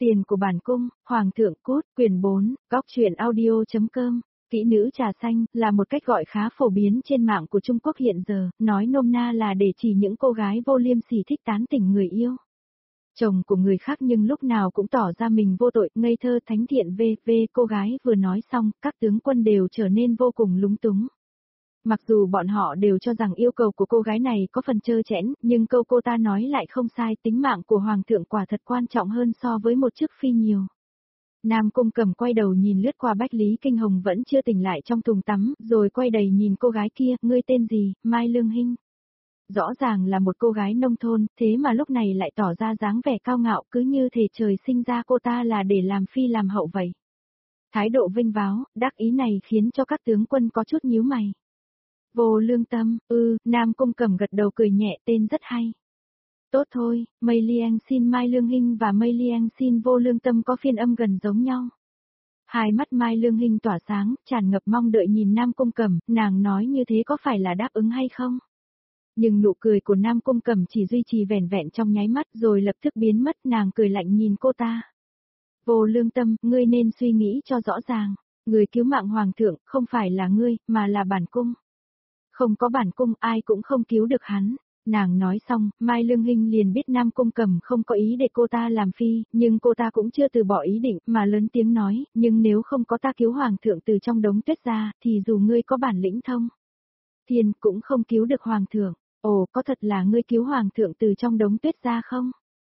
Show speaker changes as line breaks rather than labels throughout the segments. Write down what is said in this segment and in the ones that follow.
Tiền của bản cung, Hoàng thượng cút, quyển 4, góc truyện audio.com. Kỹ nữ trà xanh là một cách gọi khá phổ biến trên mạng của Trung Quốc hiện giờ, nói nôm na là để chỉ những cô gái vô liêm sỉ thích tán tỉnh người yêu. Chồng của người khác nhưng lúc nào cũng tỏ ra mình vô tội, ngây thơ thánh thiện cô gái vừa nói xong, các tướng quân đều trở nên vô cùng lúng túng. Mặc dù bọn họ đều cho rằng yêu cầu của cô gái này có phần trơ trẽn, nhưng câu cô ta nói lại không sai, tính mạng của Hoàng thượng quả thật quan trọng hơn so với một chiếc phi nhiều. Nam Cung Cầm quay đầu nhìn lướt qua Bách Lý Kinh Hồng vẫn chưa tỉnh lại trong thùng tắm, rồi quay đầy nhìn cô gái kia, ngươi tên gì, Mai Lương Hinh. Rõ ràng là một cô gái nông thôn, thế mà lúc này lại tỏ ra dáng vẻ cao ngạo, cứ như thể trời sinh ra cô ta là để làm phi làm hậu vậy. Thái độ vinh váo, đắc ý này khiến cho các tướng quân có chút nhíu mày. Vô lương tâm, Nam Cung Cầm gật đầu cười nhẹ, tên rất hay. Tốt thôi, Mây Liang xin Mai Lương Hinh và Mây Liang xin vô lương tâm có phiên âm gần giống nhau. Hai mắt Mai Lương Hinh tỏa sáng, tràn ngập mong đợi nhìn Nam Cung Cầm, nàng nói như thế có phải là đáp ứng hay không? Nhưng nụ cười của Nam Cung Cầm chỉ duy trì vẻn vẹn trong nháy mắt rồi lập tức biến mất, nàng cười lạnh nhìn cô ta. Vô lương tâm, ngươi nên suy nghĩ cho rõ ràng, người cứu mạng Hoàng thượng không phải là ngươi, mà là bản cung. Không có bản cung ai cũng không cứu được hắn. Nàng nói xong, Mai Lương Hinh liền biết Nam Cung Cầm không có ý để cô ta làm phi, nhưng cô ta cũng chưa từ bỏ ý định, mà lớn tiếng nói, nhưng nếu không có ta cứu Hoàng thượng từ trong đống tuyết ra, thì dù ngươi có bản lĩnh thông thiên cũng không cứu được Hoàng thượng. Ồ, có thật là ngươi cứu Hoàng thượng từ trong đống tuyết ra không?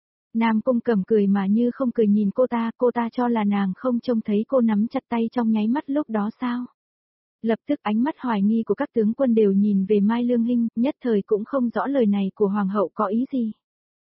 Nam Cung Cầm cười mà như không cười nhìn cô ta cho là nàng không trông thấy cô nắm chặt tay trong nháy mắt lúc đó sao? Lập tức ánh mắt hoài nghi của các tướng quân đều nhìn về Mai Lương Hinh, nhất thời cũng không rõ lời này của Hoàng hậu có ý gì.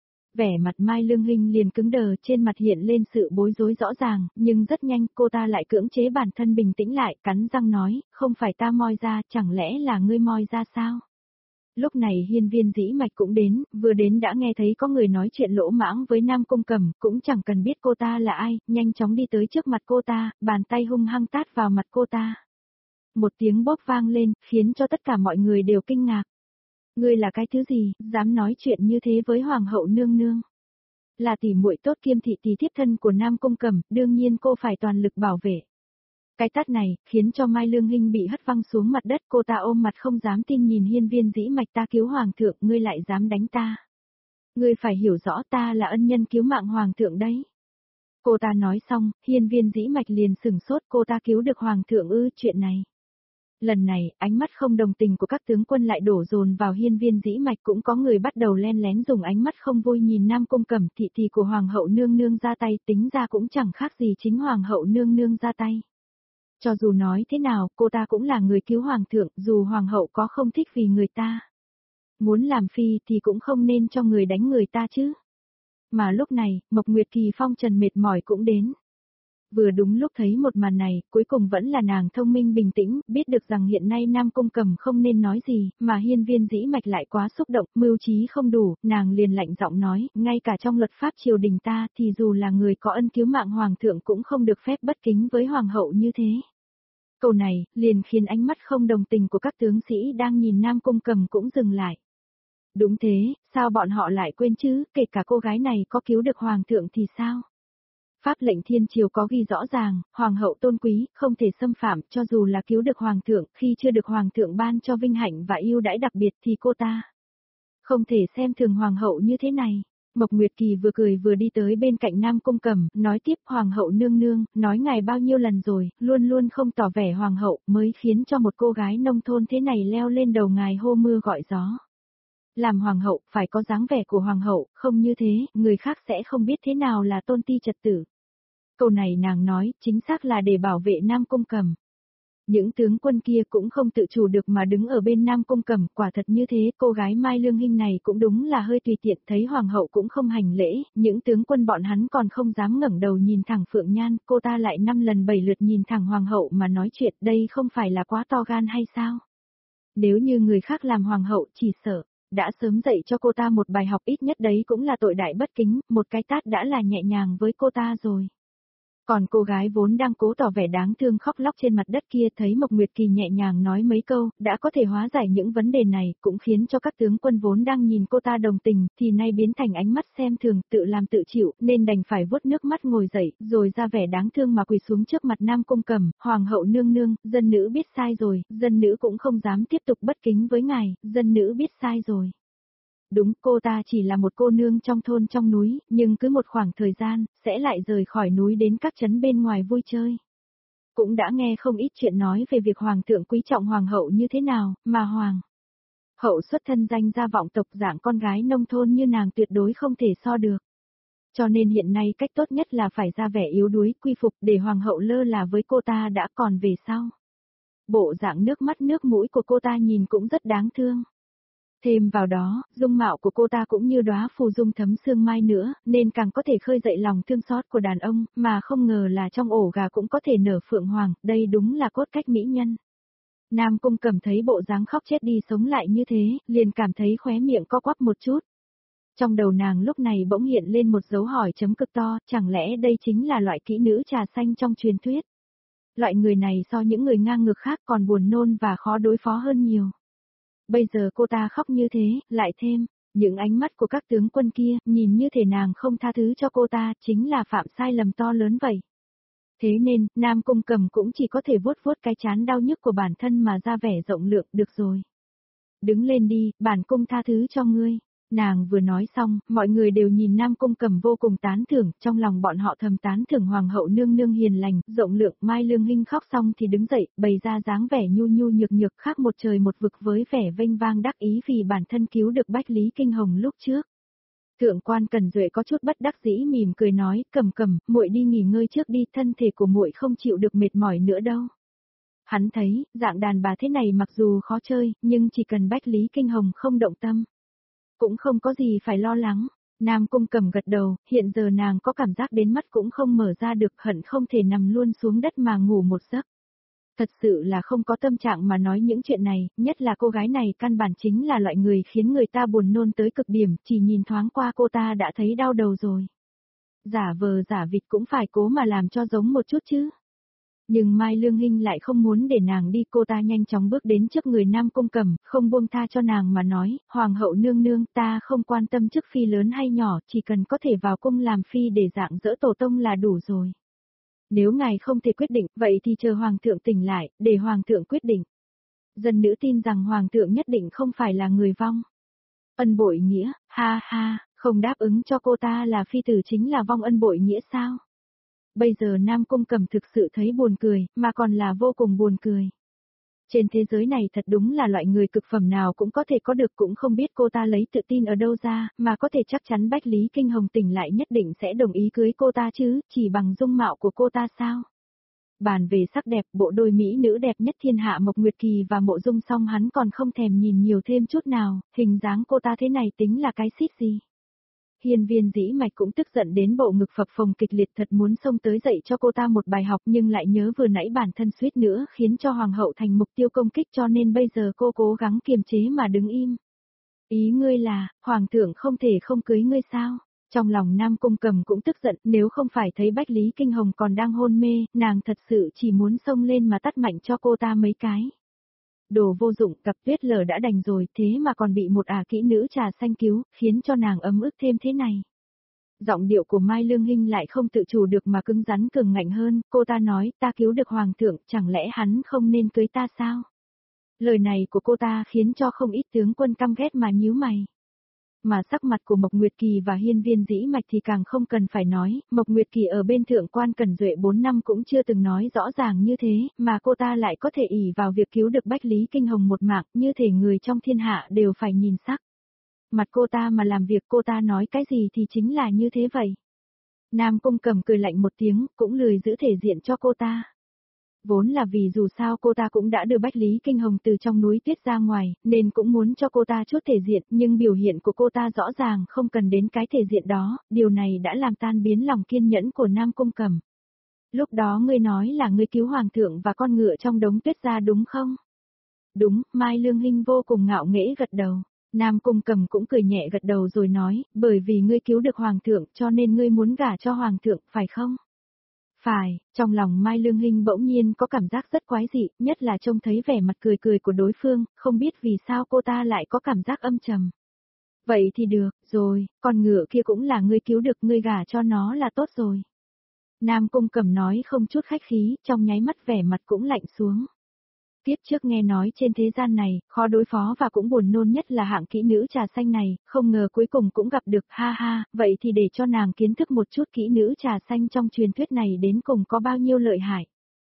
Vẻ mặt Mai Lương Hinh liền cứng đờ, trên mặt hiện lên sự bối rối rõ ràng, nhưng rất nhanh cô ta lại cưỡng chế bản thân bình tĩnh lại, cắn răng nói, không phải ta moi ra, chẳng lẽ là ngươi moi ra sao? Lúc này Hiên Viên Dĩ Mạch cũng đến, vừa đến đã nghe thấy có người nói chuyện lỗ mãng với Nam Cung Cầm, cũng chẳng cần biết cô ta là ai, nhanh chóng đi tới trước mặt cô ta, bàn tay hung hăng tát vào mặt cô ta. Một tiếng bóp vang lên, khiến cho tất cả mọi người đều kinh ngạc. Ngươi là cái thứ gì, dám nói chuyện như thế với Hoàng hậu nương nương? Là tỷ muội tốt kiêm thị tỷ thiếp thân của Nam Cung Cầm, đương nhiên cô phải toàn lực bảo vệ. Cái tát này, khiến cho Mai Lương Hinh bị hất văng xuống mặt đất, cô ta ôm mặt không dám tin nhìn Hiên Viên Dĩ Mạch, ta cứu Hoàng thượng, ngươi lại dám đánh ta. Ngươi phải hiểu rõ ta là ân nhân cứu mạng Hoàng thượng đấy. Cô ta nói xong, Hiên Viên Dĩ Mạch liền sửng sốt, cô ta cứu được Hoàng thượng chuyện này. Lần này, ánh mắt không đồng tình của các tướng quân lại đổ dồn vào Hiên Viên Dĩ Mạch, cũng có người bắt đầu len lén dùng ánh mắt không vui nhìn Nam Cung Cầm, thị của Hoàng hậu nương nương ra tay, tính ra cũng chẳng khác gì chính Hoàng hậu nương nương ra tay. Cho dù nói thế nào, cô ta cũng là người cứu Hoàng thượng, dù Hoàng hậu có không thích vì người ta muốn làm phi thì cũng không nên cho người đánh người ta chứ. Mà lúc này, Mộc Nguyệt Kỳ phong trần mệt mỏi cũng đến. Vừa đúng lúc thấy một màn này, cuối cùng vẫn là nàng thông minh bình tĩnh, biết được rằng hiện nay Nam Cung Cầm không nên nói gì, mà Hiên Viên Dĩ Mạch lại quá xúc động, mưu trí không đủ, nàng liền lạnh giọng nói, ngay cả trong luật pháp triều đình ta thì dù là người có ân cứu mạng Hoàng thượng cũng không được phép bất kính với Hoàng hậu như thế. Câu này, liền khiến ánh mắt không đồng tình của các tướng sĩ đang nhìn Nam Cung Cầm cũng dừng lại. Đúng thế, sao bọn họ lại quên chứ, kể cả cô gái này có cứu được Hoàng thượng thì sao? Pháp lệnh thiên triều có ghi rõ ràng, Hoàng hậu tôn quý, không thể xâm phạm, cho dù là cứu được Hoàng thượng, khi chưa được Hoàng thượng ban cho vinh hạnh và ưu đãi đặc biệt thì cô ta không thể xem thường Hoàng hậu như thế này. Mộc Nguyệt Kỳ vừa cười vừa đi tới bên cạnh Nam Cung Cầm, nói tiếp Hoàng hậu nương nương, nói ngài bao nhiêu lần rồi, luôn luôn không tỏ vẻ Hoàng hậu, mới khiến cho một cô gái nông thôn thế này leo lên đầu ngài hô mưa gọi gió. Làm Hoàng hậu, phải có dáng vẻ của Hoàng hậu, không như thế, người khác sẽ không biết thế nào là tôn ti trật tử. Câu này nàng nói, chính xác là để bảo vệ Nam Cung Cầm. Những tướng quân kia cũng không tự chủ được mà đứng ở bên Nam Cung Cầm, quả thật như thế, cô gái Mai Lương Hinh này cũng đúng là hơi tùy tiện, thấy Hoàng hậu cũng không hành lễ, những tướng quân bọn hắn còn không dám ngẩng đầu nhìn thẳng Phượng Nhan, cô ta lại 5 lần 7 lượt nhìn thẳng Hoàng hậu mà nói chuyện, đây không phải là quá to gan hay sao? Nếu như người khác làm Hoàng hậu chỉ sợ đã sớm dạy cho cô ta một bài học, ít nhất đấy cũng là tội đại bất kính, một cái tát đã là nhẹ nhàng với cô ta rồi. Còn cô gái vốn đang cố tỏ vẻ đáng thương khóc lóc trên mặt đất kia thấy Mộc Nguyệt Kỳ nhẹ nhàng nói mấy câu, đã có thể hóa giải những vấn đề này, cũng khiến cho các tướng quân vốn đang nhìn cô ta đồng tình, thì nay biến thành ánh mắt xem thường, tự làm tự chịu, nên đành phải vuốt nước mắt ngồi dậy, rồi ra vẻ đáng thương mà quỳ xuống trước mặt Nam Cung Cẩm, hoàng hậu nương nương, dân nữ biết sai rồi, dân nữ cũng không dám tiếp tục bất kính với ngài, dân nữ biết sai rồi. Đúng, cô ta chỉ là một cô nương trong thôn trong núi, nhưng cứ một khoảng thời gian, sẽ lại rời khỏi núi đến các trấn bên ngoài vui chơi. Cũng đã nghe không ít chuyện nói về việc hoàng thượng quý trọng hoàng hậu như thế nào, mà hoàng hậu xuất thân danh gia vọng tộc dạng con gái nông thôn như nàng tuyệt đối không thể so được. Cho nên hiện nay cách tốt nhất là phải ra vẻ yếu đuối, quy phục để hoàng hậu lơ là với cô ta đã, còn về sau. Bộ dạng nước mắt nước mũi của cô ta nhìn cũng rất đáng thương. Thêm vào đó, dung mạo của cô ta cũng như đóa phù dung thấm sương mai nữa, nên càng có thể khơi dậy lòng thương xót của đàn ông, mà không ngờ là trong ổ gà cũng có thể nở phượng hoàng, đây đúng là cốt cách mỹ nhân. Nam Cung Cẩm thấy bộ dáng khóc chết đi sống lại như thế, liền cảm thấy khóe miệng co quắp một chút. Trong đầu nàng lúc này bỗng hiện lên một dấu hỏi chấm cực to, chẳng lẽ đây chính là loại kỹ nữ trà xanh trong truyền thuyết? Loại người này so những người ngang ngược khác còn buồn nôn và khó đối phó hơn nhiều. Bây giờ cô ta khóc như thế, lại thêm, những ánh mắt của các tướng quân kia, nhìn như thể nàng không tha thứ cho cô ta, chính là phạm sai lầm to lớn vậy. Thế nên, Nam Cung Cẩm cũng chỉ có thể vuốt vuốt cái chán đau nhức của bản thân mà ra vẻ rộng lượng, được rồi. Đứng lên đi, bản cung tha thứ cho ngươi. Nàng vừa nói xong, mọi người đều nhìn Nam Cung Cẩm vô cùng tán thưởng, trong lòng bọn họ thầm tán thưởng hoàng hậu nương nương hiền lành, rộng lượng. Mai Lương Hinh khóc xong thì đứng dậy, bày ra dáng vẻ nhu nhu nhược nhược khác một trời một vực với vẻ vênh vang đắc ý vì bản thân cứu được Bách Lý Kinh Hồng lúc trước. Thượng quan Cẩn Duệ có chút bất đắc dĩ mỉm cười nói, Cẩm, muội đi nghỉ ngơi trước đi, thân thể của muội không chịu được mệt mỏi nữa đâu. Hắn thấy, dạng đàn bà thế này mặc dù khó chơi, nhưng chỉ cần Bách Lý Kinh Hồng không động tâm, cũng không có gì phải lo lắng. Nam Cung Cẩm gật đầu, hiện giờ nàng có cảm giác đến mắt cũng không mở ra được, hận không thể nằm luôn xuống đất mà ngủ một giấc. Thật sự là không có tâm trạng mà nói những chuyện này, nhất là cô gái này căn bản chính là loại người khiến người ta buồn nôn tới cực điểm, chỉ nhìn thoáng qua cô ta đã thấy đau đầu rồi. Giả vờ giả vịt cũng phải cố mà làm cho giống một chút chứ. Nhưng Mai Lương Hinh lại không muốn để nàng đi, cô ta nhanh chóng bước đến trước người Nam Cung Cẩm, không buông tha cho nàng mà nói, hoàng hậu nương nương, ta không quan tâm chức phi lớn hay nhỏ, chỉ cần có thể vào cung làm phi để dạng dỡ tổ tông là đủ rồi. Nếu ngài không thể quyết định, vậy thì chờ hoàng thượng tỉnh lại, để hoàng thượng quyết định. Dân nữ tin rằng hoàng thượng nhất định không phải là người vong. Ân bội nghĩa, ha ha, không đáp ứng cho cô ta là phi tử chính là vong ân bội nghĩa sao? Bây giờ Nam Cung Cẩm thực sự thấy buồn cười, mà còn là vô cùng buồn cười. Trên thế giới này thật đúng là loại người cực phẩm nào cũng có thể có được, cũng không biết cô ta lấy tự tin ở đâu ra, mà có thể chắc chắn Bách Lý Kinh Hồng tỉnh lại nhất định sẽ đồng ý cưới cô ta chứ, chỉ bằng dung mạo của cô ta sao? Bàn về sắc đẹp, bộ đôi mỹ nữ đẹp nhất thiên hạ Mộc Nguyệt Kỳ và Mộ Dung Song hắn còn không thèm nhìn nhiều thêm chút nào, hình dáng cô ta thế này tính là cái xít gì? Hiên Viên Dĩ Mạch cũng tức giận đến bộ ngực phập phồng kịch liệt, thật muốn xông tới dạy cho cô ta một bài học, nhưng lại nhớ vừa nãy bản thân suýt nữa khiến cho hoàng hậu thành mục tiêu công kích, cho nên bây giờ cô cố gắng kiềm chế mà đứng im. Ý ngươi là, hoàng thượng không thể không cưới ngươi sao? Trong lòng Nam Cung Cẩm cũng tức giận, nếu không phải thấy Bách Lý Kinh Hồng còn đang hôn mê, nàng thật sự chỉ muốn xông lên mà tát mạnh cho cô ta mấy cái. Đồ vô dụng, cặp Tuyết Lở đã đành rồi, thế mà còn bị một kỹ nữ trà xanh cứu, khiến cho nàng ấm ức thêm thế này. Giọng điệu của Mai Lương Hinh lại không tự chủ được mà cứng rắn cường ngạnh hơn, cô ta nói, ta cứu được hoàng thượng, chẳng lẽ hắn không nên cưới ta sao? Lời này của cô ta khiến cho không ít tướng quân căm ghét mà nhíu mày. Mà sắc mặt của Mộc Nguyệt Kỳ và Hiên Viên Dĩ Mạch thì càng không cần phải nói, Mộc Nguyệt Kỳ ở bên thượng quan Cẩn Duệ 4 năm cũng chưa từng nói rõ ràng như thế, mà cô ta lại có thể ỷ vào việc cứu được Bách Lý Kinh Hồng một mạng, như thể người trong thiên hạ đều phải nhìn sắc. Mặt cô ta mà làm việc, cô ta nói cái gì thì chính là như thế vậy. Nam Cung Cẩm cười lạnh một tiếng, cũng lười giữ thể diện cho cô ta. Vốn là vì dù sao cô ta cũng đã đưa Bách Lý Kinh Hồng từ trong núi Tuyết ra ngoài, nên cũng muốn cho cô ta chút thể diện, nhưng biểu hiện của cô ta rõ ràng không cần đến cái thể diện đó, điều này đã làm tan biến lòng kiên nhẫn của Nam Cung Cẩm. Lúc đó ngươi nói là ngươi cứu hoàng thượng và con ngựa trong đống tuyết ra đúng không? Đúng, Mai Lương Hinh vô cùng ngạo nghễ gật đầu. Nam Cung Cẩm cũng cười nhẹ gật đầu rồi nói, bởi vì ngươi cứu được hoàng thượng cho nên ngươi muốn gả cho hoàng thượng, phải không? Phải, trong lòng Mai Lương Hinh bỗng nhiên có cảm giác rất quái dị, nhất là trông thấy vẻ mặt cười cười của đối phương, không biết vì sao cô ta lại có cảm giác âm trầm. Vậy thì được, rồi, con ngựa kia cũng là ngươi cứu được, ngươi gả cho nó là tốt rồi. Nam Cung Cẩm nói không chút khách khí, trong nháy mắt vẻ mặt cũng lạnh xuống. Tiếp trước nghe nói trên thế gian này, khó đối phó và cũng buồn nôn nhất là hạng kỹ nữ trà xanh này, không ngờ cuối cùng cũng gặp được, ha ha, vậy thì để cho nàng kiến thức một chút kỹ nữ trà xanh trong truyền thuyết này đến cùng có bao nhiêu lợi hại.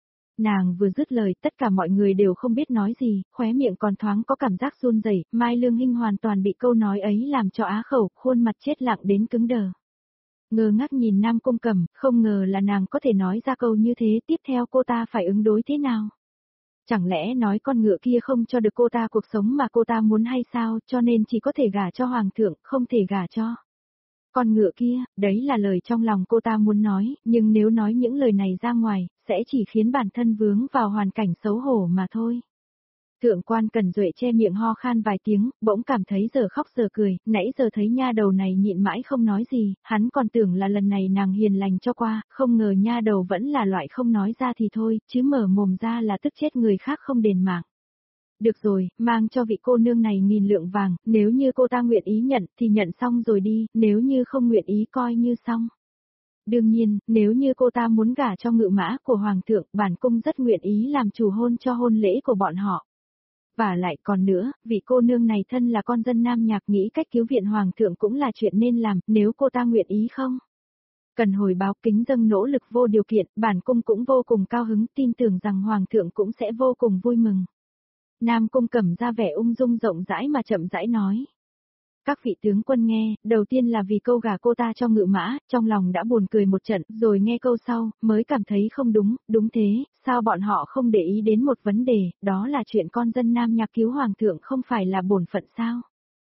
Nàng vừa dứt lời, tất cả mọi người đều không biết nói gì, khóe miệng còn thoáng có cảm giác run rẩy. Mai Lương Hinh hoàn toàn bị câu nói ấy làm cho á khẩu, khuôn mặt chết lặng đến cứng đờ. Ngơ ngác nhìn Nam Cung Cẩm, không ngờ là nàng có thể nói ra câu như thế, tiếp theo cô ta phải ứng đối thế nào? Chẳng lẽ nói con ngựa kia không cho được cô ta cuộc sống mà cô ta muốn hay sao, cho nên chỉ có thể gả cho hoàng thượng, không thể gả cho con ngựa kia, đấy là lời trong lòng cô ta muốn nói, nhưng nếu nói những lời này ra ngoài, sẽ chỉ khiến bản thân vướng vào hoàn cảnh xấu hổ mà thôi. Thượng quan Cẩn Duệ che miệng ho khan vài tiếng, bỗng cảm thấy giờ khóc giờ cười, nãy giờ thấy nha đầu này nhịn mãi không nói gì, hắn còn tưởng là lần này nàng hiền lành cho qua, không ngờ nha đầu vẫn là loại không nói ra thì thôi, chứ mở mồm ra là tức chết người khác không đền mạng. Được rồi, mang cho vị cô nương này 1000 lượng vàng, nếu như cô ta nguyện ý nhận thì nhận xong rồi đi, nếu như không nguyện ý coi như xong. Đương nhiên, nếu như cô ta muốn gả cho ngự mã của hoàng thượng, bản cung rất nguyện ý làm chủ hôn cho hôn lễ của bọn họ. Và lại còn nữa, vị cô nương này thân là con dân Nam Nhạc, nghĩ cách cứu viện hoàng thượng cũng là chuyện nên làm, nếu cô ta nguyện ý không? Cần hồi báo kính dâng nỗ lực vô điều kiện, bản cung cũng vô cùng cao hứng, tin tưởng rằng hoàng thượng cũng sẽ vô cùng vui mừng. Nam Cung Cẩm ra vẻ ung dung rộng rãi mà chậm rãi nói. Các vị tướng quân nghe, đầu tiên là vì câu gả cô ta cho ngự mã, trong lòng đã buồn cười một trận, rồi nghe câu sau, mới cảm thấy không đúng, đúng thế, sao bọn họ không để ý đến một vấn đề, đó là chuyện con dân Nam Nhạc cứu hoàng thượng không phải là bổn phận sao?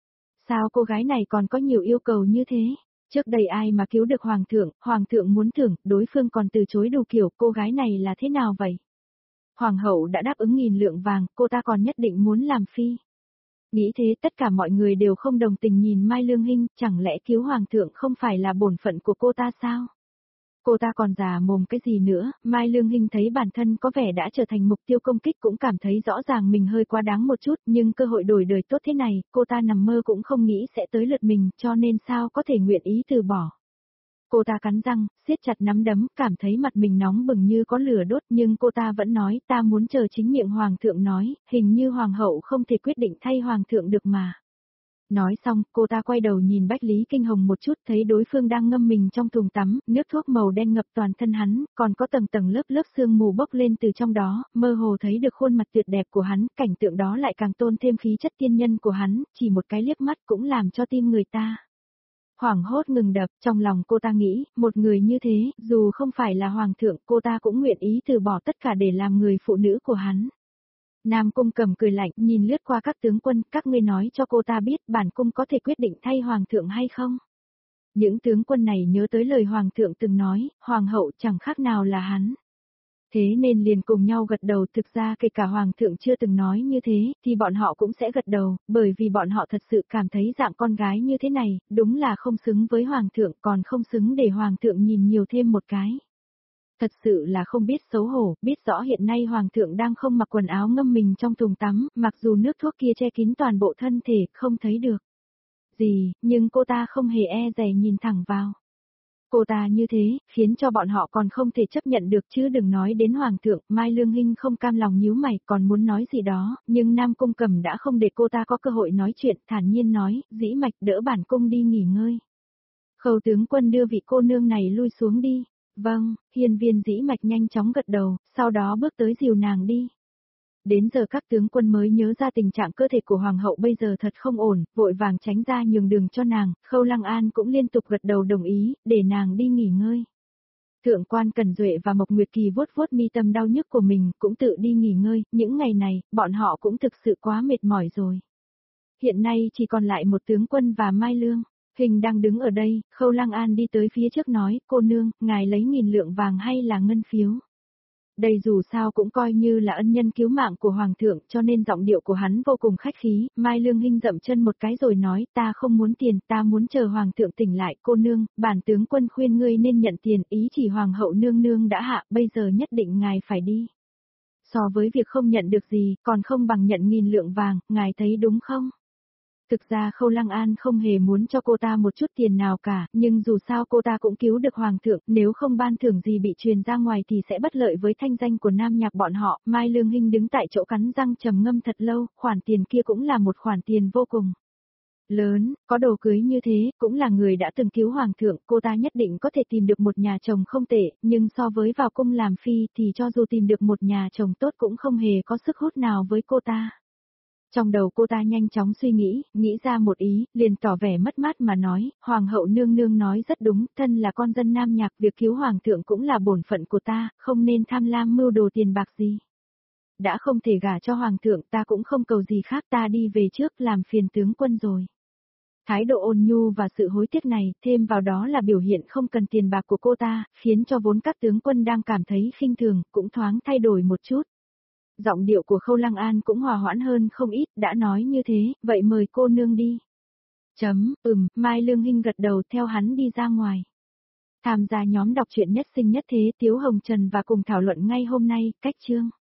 Sao cô gái này còn có nhiều yêu cầu như thế? Trước đây ai mà cứu được hoàng thượng muốn thưởng, đối phương còn từ chối đủ kiểu, cô gái này là thế nào vậy? Hoàng hậu đã đáp ứng 1000 lượng vàng, cô ta còn nhất định muốn làm phi. Nghĩ thế tất cả mọi người đều không đồng tình nhìn Mai Lương Hinh, chẳng lẽ cứu hoàng thượng không phải là bổn phận của cô ta sao? Cô ta còn già mồm cái gì nữa, Mai Lương Hinh thấy bản thân có vẻ đã trở thành mục tiêu công kích cũng cảm thấy rõ ràng mình hơi quá đáng một chút, nhưng cơ hội đổi đời tốt thế này, cô ta nằm mơ cũng không nghĩ sẽ tới lượt mình, cho nên sao có thể nguyện ý từ bỏ. Cô ta cắn răng, siết chặt nắm đấm, cảm thấy mặt mình nóng bừng như có lửa đốt, nhưng cô ta vẫn nói, ta muốn chờ chính miệng hoàng thượng nói, hình như hoàng hậu không thể quyết định thay hoàng thượng được mà. Nói xong, cô ta quay đầu nhìn Bách Lý Kinh Hồng một chút, thấy đối phương đang ngâm mình trong thùng tắm, nước thuốc màu đen ngập toàn thân hắn, còn có tầng tầng lớp lớp sương mù bốc lên từ trong đó, mơ hồ thấy được khuôn mặt tuyệt đẹp của hắn, cảnh tượng đó lại càng tôn thêm khí chất tiên nhân của hắn, chỉ một cái liếc mắt cũng làm cho tim người ta hoảng hốt ngừng đập. Trong lòng cô ta nghĩ, một người như thế, dù không phải là hoàng thượng, cô ta cũng nguyện ý từ bỏ tất cả để làm người phụ nữ của hắn. Nam Cung Cẩm cười lạnh, nhìn lướt qua các tướng quân, các ngươi nói cho cô ta biết bản cung có thể quyết định thay hoàng thượng hay không. Những tướng quân này nhớ tới lời hoàng thượng từng nói, hoàng hậu chẳng khác nào là hắn. Thế nên liền cùng nhau gật đầu, thực ra kể cả hoàng thượng chưa từng nói như thế, thì bọn họ cũng sẽ gật đầu, bởi vì bọn họ thật sự cảm thấy dạng con gái như thế này, đúng là không xứng với hoàng thượng, còn không xứng để hoàng thượng nhìn nhiều thêm một cái. Thật sự là không biết xấu hổ, biết rõ hiện nay hoàng thượng đang không mặc quần áo ngâm mình trong thùng tắm, mặc dù nước thuốc kia che kín toàn bộ thân thể, không thấy được gì, nhưng cô ta không hề e dè nhìn thẳng vào. Cô ta như thế, khiến cho bọn họ còn không thể chấp nhận được, chứ đừng nói đến hoàng thượng. Mai Lương Hinh không cam lòng nhíu mày, còn muốn nói gì đó, nhưng Nam Cung Cẩm đã không để cô ta có cơ hội nói chuyện, thản nhiên nói, dĩ mạch đỡ bản cung đi nghỉ ngơi. Khâu tướng quân đưa vị cô nương này lui xuống đi. Vâng, hiên viên dĩ mạch nhanh chóng gật đầu, sau đó bước tới dìu nàng đi. Đến giờ các tướng quân mới nhớ ra tình trạng cơ thể của hoàng hậu bây giờ thật không ổn, vội vàng tránh ra nhường đường cho nàng, Khâu Lăng An cũng liên tục gật đầu đồng ý, để nàng đi nghỉ ngơi. Thượng quan Cẩn Duệ và Mộc Nguyệt Kỳ vuốt vuốt mi tâm đau nhức của mình, cũng tự đi nghỉ ngơi, những ngày này, bọn họ cũng thực sự quá mệt mỏi rồi. Hiện nay chỉ còn lại một tướng quân và Mai Lương. Hình đang đứng ở đây, Khâu Lăng An đi tới phía trước nói, cô nương, ngài lấy 1000 lượng vàng hay là ngân phiếu? Đây dù sao cũng coi như là ân nhân cứu mạng của Hoàng thượng cho nên giọng điệu của hắn vô cùng khách khí, Mai Lương Hinh dậm chân một cái rồi nói ta không muốn tiền, ta muốn chờ Hoàng thượng tỉnh lại cô nương, bản tướng quân khuyên ngươi nên nhận tiền, ý chỉ Hoàng hậu nương nương đã hạ, bây giờ nhất định ngài phải đi. So với việc không nhận được gì, còn không bằng nhận 1000 lượng vàng, ngài thấy đúng không? Thực ra Khâu Lăng An không hề muốn cho cô ta một chút tiền nào cả, nhưng dù sao cô ta cũng cứu được Hoàng thượng, nếu không ban thưởng gì bị truyền ra ngoài thì sẽ bất lợi với thanh danh của Nam Nhạc bọn họ. Mai Lương Hinh đứng tại chỗ cắn răng trầm ngâm thật lâu, khoản tiền kia cũng là một khoản tiền vô cùng lớn, có đồ cưới như thế, cũng là người đã từng cứu Hoàng thượng, cô ta nhất định có thể tìm được một nhà chồng không tệ, nhưng so với vào cung làm phi thì cho dù tìm được một nhà chồng tốt cũng không hề có sức hút nào với cô ta. Trong đầu cô ta nhanh chóng suy nghĩ ra một ý, liền tỏ vẻ mất mát mà nói, Hoàng hậu nương nương nói rất đúng, thân là con dân Nam Nhạc, việc cứu Hoàng thượng cũng là bổn phận của ta, không nên tham lam mưu đồ tiền bạc gì. Đã không thể gả cho Hoàng thượng ta cũng không cầu gì khác, ta đi về trước làm phiền tướng quân rồi. Thái độ ôn nhu và sự hối tiếc này, thêm vào đó là biểu hiện không cần tiền bạc của cô ta, khiến cho vốn các tướng quân đang cảm thấy khinh thường, cũng thoáng thay đổi một chút. Giọng điệu của Khâu Lăng An cũng hòa hoãn hơn không ít, đã nói như thế, vậy mời cô nương đi. Mai Lương Hinh gật đầu theo hắn đi ra ngoài. Tham gia nhóm đọc truyện nhất sinh nhất thế Tiếu Hồng Trần và cùng thảo luận ngay hôm nay, cách chương.